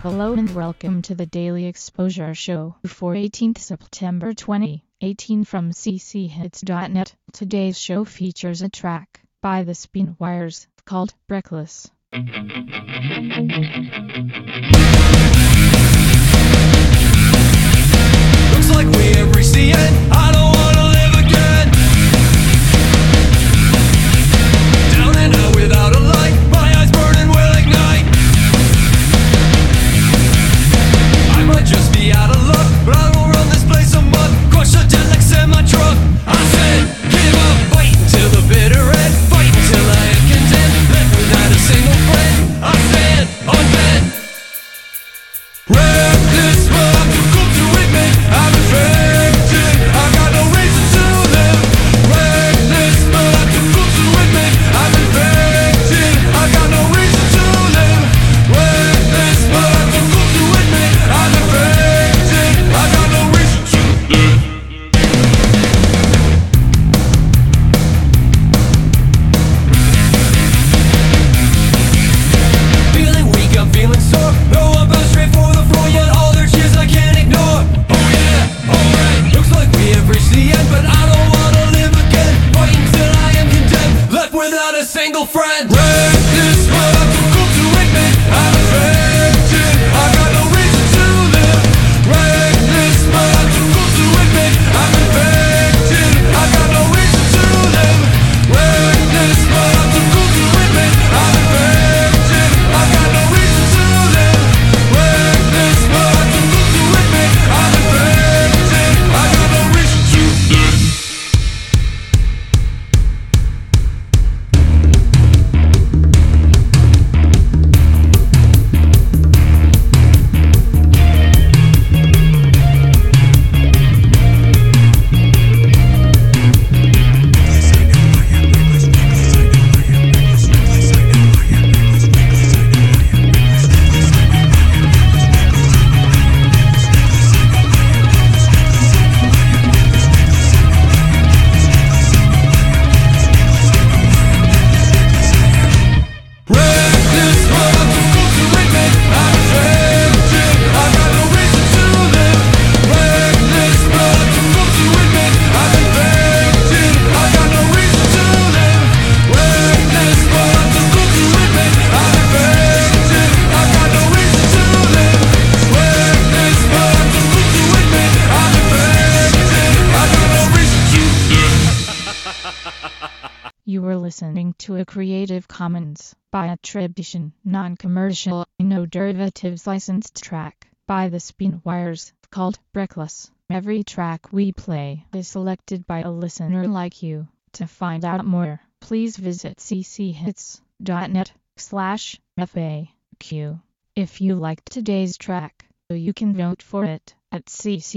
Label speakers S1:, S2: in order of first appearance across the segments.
S1: Hello and welcome to the Daily Exposure Show for 18th September 2018 from cchits.net. Today's show features a track by the Spinwires called Reckless.
S2: Looks like we have reached the end. I don't wanna live again. Down and out without a light. My eyes burning will ignite. I might just be out of luck, but I will run this place a month. Crush the dead like semi-truck. I said, give up, fight until the bitter end. Fight until I am condemned. Left without a single friend. I stand unbent. Reckless, but I'm too cool to admit I'm infected. I got no reason to live. Reckless, but I'm too cool to admit I'm infected. I got no reason to live. Reckless, but I'm too cool to admit I'm infected. I got no reason to live. Feeling weak, I'm feeling sore. No, I'm bound straight for the floor, yet all their cheers I can't ignore. Oh yeah, alright. Looks like we have reached the end, but I don't wanna live again. Fighting till I am condemned, left without a single friend. Reckless, but I'm too cool to admit I'm infected. I got no reason to live. Reckless, but I'm too cool to admit I'm infected. I got no reason to live. Reckless, but I'm too cool to admit I'm infected. I got no reason to live. Reckless, but I'm too cool to admit I'm infected. I got no reason to live. Reckless, but I'm too cool to admit I'm infected. I got no reason to live. Reckless, but I'm too cool to admit I'm infected. I got no reason to live. Reckless, but I'm too cool to admit I'm infected. I got no reason to live. Reckless, but I'm too cool to admit I'm infected. I got no reason to live.
S1: You were listening to a Creative Commons by attribution, non-commercial, no derivatives licensed track by the Spinwires called Reckless. Every track we play is selected by a listener like you. To find out more, please visit cchits.net/FAQ. If you liked today's track, you can vote for it at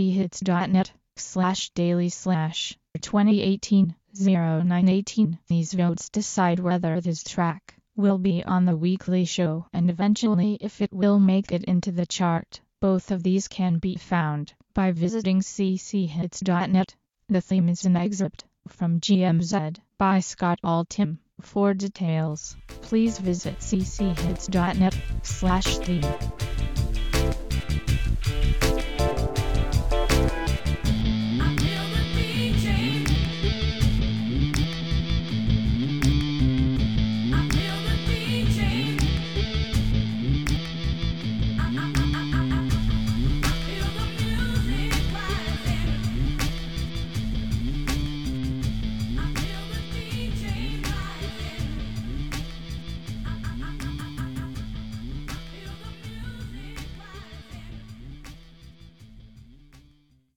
S1: cchits.net/daily/2018-0918. These votes decide whether this track will be on the weekly show and eventually if it will make it into the chart. Both of these can be found by visiting cchits.net. The theme is an excerpt from GMZ by Scott Altham. For details, please visit cchits.net/theme.